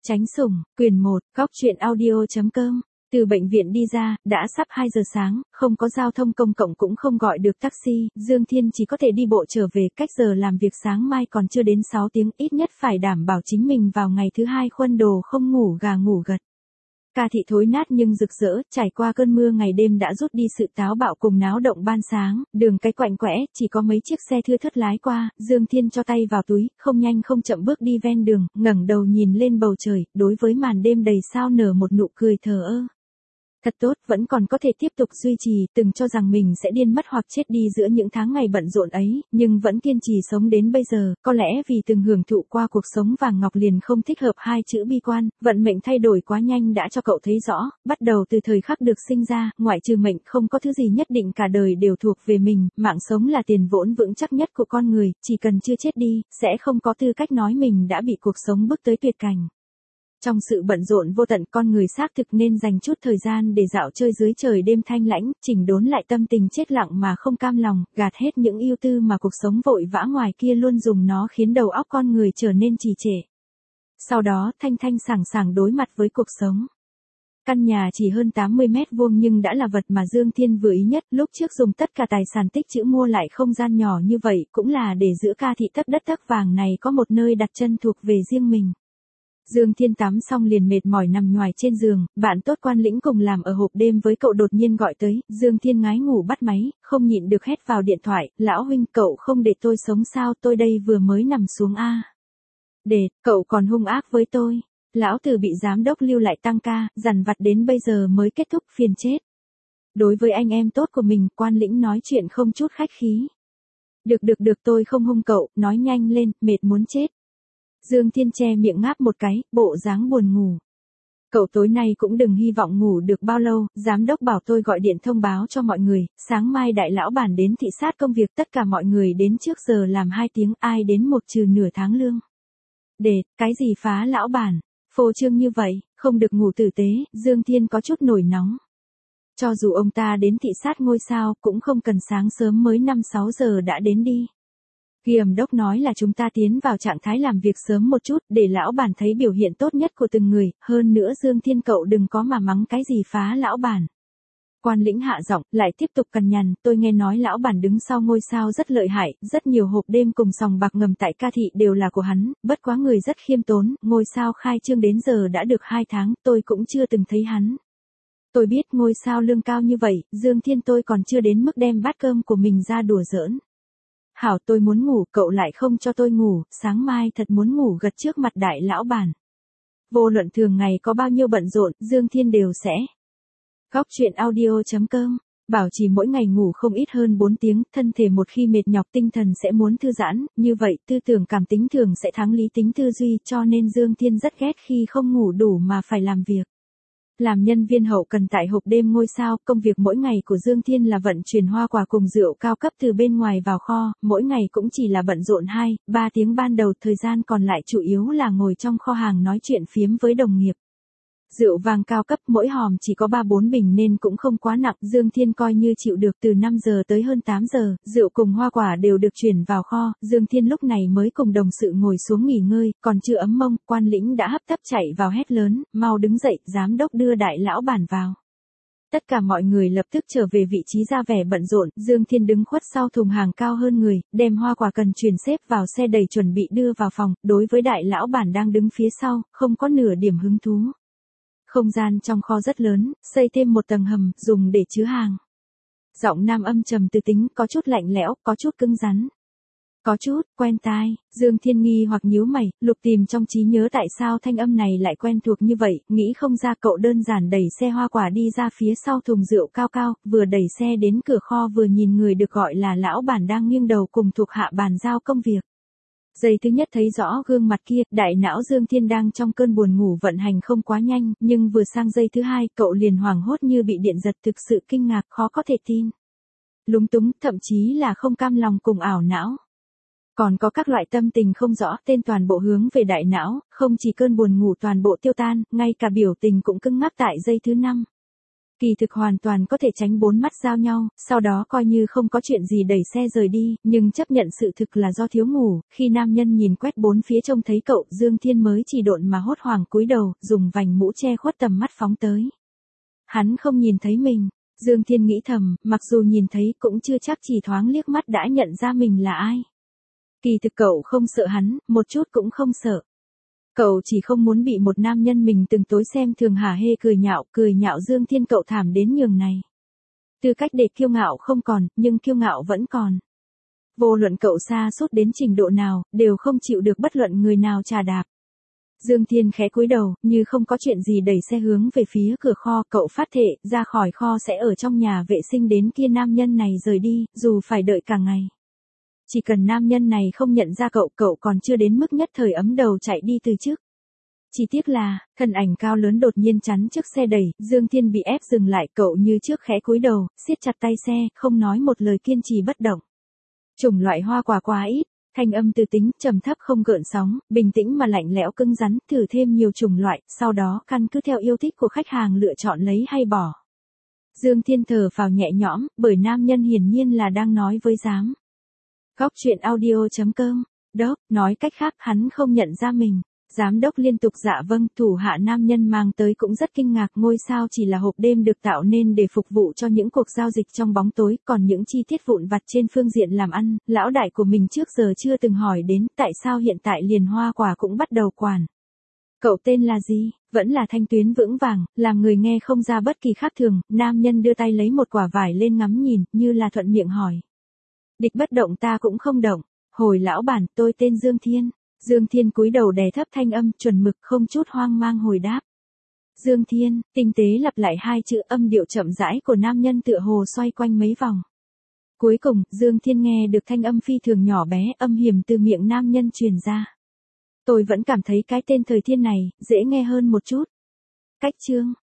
Tránh sủng, quyền 1, góc truyện audio.com. Từ bệnh viện đi ra, đã sắp 2 giờ sáng, không có giao thông công cộng cũng không gọi được taxi, Dương Thiên chỉ có thể đi bộ trở về, cách giờ làm việc sáng mai còn chưa đến 6 tiếng, ít nhất phải đảm bảo chính mình vào ngày thứ hai khuân đồ không ngủ gà ngủ gật. Ca thị thối nát nhưng rực rỡ, trải qua cơn mưa ngày đêm đã rút đi sự táo bạo cùng náo động ban sáng, đường cái quạnh quẽ, chỉ có mấy chiếc xe thưa thớt lái qua, Dương Thiên cho tay vào túi, không nhanh không chậm bước đi ven đường, ngẩng đầu nhìn lên bầu trời, đối với màn đêm đầy sao nở một nụ cười thờ ơ. Thật tốt, vẫn còn có thể tiếp tục duy trì, từng cho rằng mình sẽ điên mất hoặc chết đi giữa những tháng ngày bận rộn ấy, nhưng vẫn kiên trì sống đến bây giờ, có lẽ vì từng hưởng thụ qua cuộc sống vàng ngọc liền không thích hợp hai chữ bi quan, vận mệnh thay đổi quá nhanh đã cho cậu thấy rõ, bắt đầu từ thời khắc được sinh ra, ngoại trừ mệnh không có thứ gì nhất định cả đời đều thuộc về mình, mạng sống là tiền vốn vững chắc nhất của con người, chỉ cần chưa chết đi, sẽ không có tư cách nói mình đã bị cuộc sống bước tới tuyệt cảnh. Trong sự bận rộn vô tận con người xác thực nên dành chút thời gian để dạo chơi dưới trời đêm thanh lãnh, chỉnh đốn lại tâm tình chết lặng mà không cam lòng, gạt hết những ưu tư mà cuộc sống vội vã ngoài kia luôn dùng nó khiến đầu óc con người trở nên trì trệ. Sau đó thanh thanh sảng sảng đối mặt với cuộc sống. Căn nhà chỉ hơn 80 mét vuông nhưng đã là vật mà Dương Thiên vừa ý nhất, lúc trước dùng tất cả tài sản tích trữ mua lại không gian nhỏ như vậy cũng là để giữa Ca thị tấc đất tấc vàng này có một nơi đặt chân thuộc về riêng mình. Dương Thiên tắm xong liền mệt mỏi nằm nhoài trên giường, bạn tốt Quan Lĩnh cùng làm ở hộp đêm với cậu đột nhiên gọi tới, Dương Thiên ngái ngủ bắt máy, không nhịn được hét vào điện thoại, lão huynh cậu không để tôi sống sao, tôi đây vừa mới nằm xuống a. Để, cậu còn hung ác với tôi, lão tử bị giám đốc lưu lại tăng ca, dằn vặt đến bây giờ mới kết thúc, phiền chết. Đối với anh em tốt của mình, Quan Lĩnh nói chuyện không chút khách khí. Được tôi không hung cậu, nói nhanh lên, mệt muốn chết. Dương Thiên che miệng ngáp một cái, bộ dáng buồn ngủ. Cậu tối nay cũng đừng hy vọng ngủ được bao lâu, giám đốc bảo tôi gọi điện thông báo cho mọi người, sáng mai đại lão bản đến thị sát công việc, tất cả mọi người đến trước giờ làm 2 tiếng, ai đến một trừ nửa tháng lương. Để, cái gì phá lão bản, phô trương như vậy, không được ngủ tử tế, Dương Thiên có chút nổi nóng. Cho dù ông ta đến thị sát ngôi sao, cũng không cần sáng sớm mới 5-6 giờ đã đến đi. Giám đốc nói là chúng ta tiến vào trạng thái làm việc sớm một chút, để lão bản thấy biểu hiện tốt nhất của từng người, hơn nữa Dương Thiên cậu đừng có mà mắng cái gì phá lão bản. Quan Lĩnh hạ giọng, lại tiếp tục cằn nhằn, tôi nghe nói lão bản đứng sau ngôi sao rất lợi hại, rất nhiều hộp đêm cùng sòng bạc ngầm tại Ca thị đều là của hắn, bất quá người rất khiêm tốn, ngôi sao khai trương đến giờ đã được 2 tháng, tôi cũng chưa từng thấy hắn. Tôi biết ngôi sao lương cao như vậy, Dương Thiên tôi còn chưa đến mức đem bát cơm của mình ra đùa giỡn. Hảo tôi muốn ngủ, cậu lại không cho tôi ngủ, sáng mai thật muốn ngủ gật trước mặt đại lão bản. Vô luận thường ngày có bao nhiêu bận rộn, Dương Thiên đều sẽ. Góc truyện audio.com, bảo trì mỗi ngày ngủ không ít hơn 4 tiếng, thân thể một khi mệt nhọc tinh thần sẽ muốn thư giãn, như vậy tư tưởng cảm tính thường sẽ thắng lý tính tư duy, cho nên Dương Thiên rất ghét khi không ngủ đủ mà phải làm việc. Làm nhân viên hậu cần tại hộp đêm ngôi sao, công việc mỗi ngày của Dương Thiên là vận chuyển hoa quả cùng rượu cao cấp từ bên ngoài vào kho, mỗi ngày cũng chỉ là bận rộn 2-3 tiếng ban đầu, thời gian còn lại chủ yếu là ngồi trong kho hàng nói chuyện phiếm với đồng nghiệp. Rượu vang cao cấp mỗi hòm chỉ có 3-4 bình nên cũng không quá nặng, Dương Thiên coi như chịu được. Từ 5 giờ tới hơn 8 giờ, rượu cùng hoa quả đều được chuyển vào kho, Dương Thiên lúc này mới cùng đồng sự ngồi xuống nghỉ ngơi, còn chưa ấm mông, Quan Lĩnh đã hấp tấp chạy vào hét lớn, mau đứng dậy, giám đốc đưa đại lão bản vào. Tất cả mọi người lập tức trở về vị trí ra vẻ bận rộn, Dương Thiên đứng khuất sau thùng hàng cao hơn người, đem hoa quả cần chuyển xếp vào xe đầy chuẩn bị đưa vào phòng, đối với đại lão bản đang đứng phía sau, không có nửa điểm hứng thú. Không gian trong kho rất lớn, xây thêm một tầng hầm, dùng để chứa hàng. Giọng nam âm trầm từ tính, có chút lạnh lẽo, có chút cứng rắn. Có chút, quen tai, Dương Thiên nghi hoặc nhíu mày, lục tìm trong trí nhớ tại sao thanh âm này lại quen thuộc như vậy, nghĩ không ra cậu đơn giản đẩy xe hoa quả đi ra phía sau thùng rượu cao cao, vừa đẩy xe đến cửa kho vừa nhìn người được gọi là lão bản đang nghiêng đầu cùng thuộc hạ bàn giao công việc. Giây thứ nhất thấy rõ gương mặt kia, đại não Dương Thiên đang trong cơn buồn ngủ vận hành không quá nhanh, nhưng vừa sang giây thứ hai, cậu liền hoảng hốt như bị điện giật, thực sự kinh ngạc, khó có thể tin. Lúng túng, thậm chí là không cam lòng cùng ảo não. Còn có các loại tâm tình không rõ, tên toàn bộ hướng về đại não, không chỉ cơn buồn ngủ toàn bộ tiêu tan, ngay cả biểu tình cũng cứng ngắc tại giây thứ 5. Kỳ thực hoàn toàn có thể tránh bốn mắt giao nhau, sau đó coi như không có chuyện gì đẩy xe rời đi, nhưng chấp nhận sự thực là do thiếu ngủ, khi nam nhân nhìn quét bốn phía trông thấy cậu, Dương Thiên mới chỉ độn mà hốt hoảng cúi đầu, dùng vành mũ che khuất tầm mắt phóng tới. Hắn không nhìn thấy mình, Dương Thiên nghĩ thầm, mặc dù nhìn thấy cũng chưa chắc chỉ thoáng liếc mắt đã nhận ra mình là ai. Kỳ thực cậu không sợ hắn, một chút cũng không sợ. Cậu chỉ không muốn bị một nam nhân mình từng tối xem thường hả hê cười nhạo Dương Thiên cậu thảm đến nhường này. Tư cách để kiêu ngạo không còn, nhưng kiêu ngạo vẫn còn. Vô luận cậu sa sút đến trình độ nào, đều không chịu được bất luận người nào trà đạp. Dương Thiên khẽ cúi đầu, như không có chuyện gì đẩy xe hướng về phía cửa kho, cậu phát thệ, ra khỏi kho sẽ ở trong nhà vệ sinh đến kia nam nhân này rời đi, dù phải đợi cả ngày. Chỉ cần nam nhân này không nhận ra cậu, cậu còn chưa đến mức nhất thời ấm đầu chạy đi từ trước. Chỉ tiếc là, thân ảnh cao lớn đột nhiên chắn trước xe đẩy, Dương Thiên bị ép dừng lại, cậu như trước khẽ cúi đầu, siết chặt tay xe, không nói một lời kiên trì bất động. Chủng loại hoa quả quá ít, thanh âm từ tính, trầm thấp không gợn sóng, bình tĩnh mà lạnh lẽo cứng rắn, thử thêm nhiều chủng loại, sau đó căn cứ theo yêu thích của khách hàng lựa chọn lấy hay bỏ. Dương Thiên thở phào nhẹ nhõm, bởi nam nhân hiển nhiên là đang nói với giám. Góc truyện audio.com, đốc, nói cách khác hắn không nhận ra mình. Giám đốc liên tục dạ vâng, thủ hạ nam nhân mang tới cũng rất kinh ngạc, ngôi sao chỉ là hộp đêm được tạo nên để phục vụ cho những cuộc giao dịch trong bóng tối, còn những chi tiết vụn vặt trên phương diện làm ăn, lão đại của mình trước giờ chưa từng hỏi đến, tại sao hiện tại liền hoa quả cũng bắt đầu quản. Cậu tên là gì? Vẫn là thanh tuyến vững vàng, làm người nghe không ra bất kỳ khác thường, nam nhân đưa tay lấy một quả vải lên ngắm nhìn, như là thuận miệng hỏi. Địch bất động ta cũng không động, hồi lão bản, tôi tên Dương Thiên. Dương Thiên cúi đầu đè thấp thanh âm, chuẩn mực không chút hoang mang hồi đáp. Dương Thiên, tinh tế lặp lại hai chữ, âm điệu chậm rãi của nam nhân tựa hồ xoay quanh mấy vòng. Cuối cùng, Dương Thiên nghe được thanh âm phi thường nhỏ bé, âm hiểm từ miệng nam nhân truyền ra. Tôi vẫn cảm thấy cái tên Thời Thiên này, dễ nghe hơn một chút. Cách chương.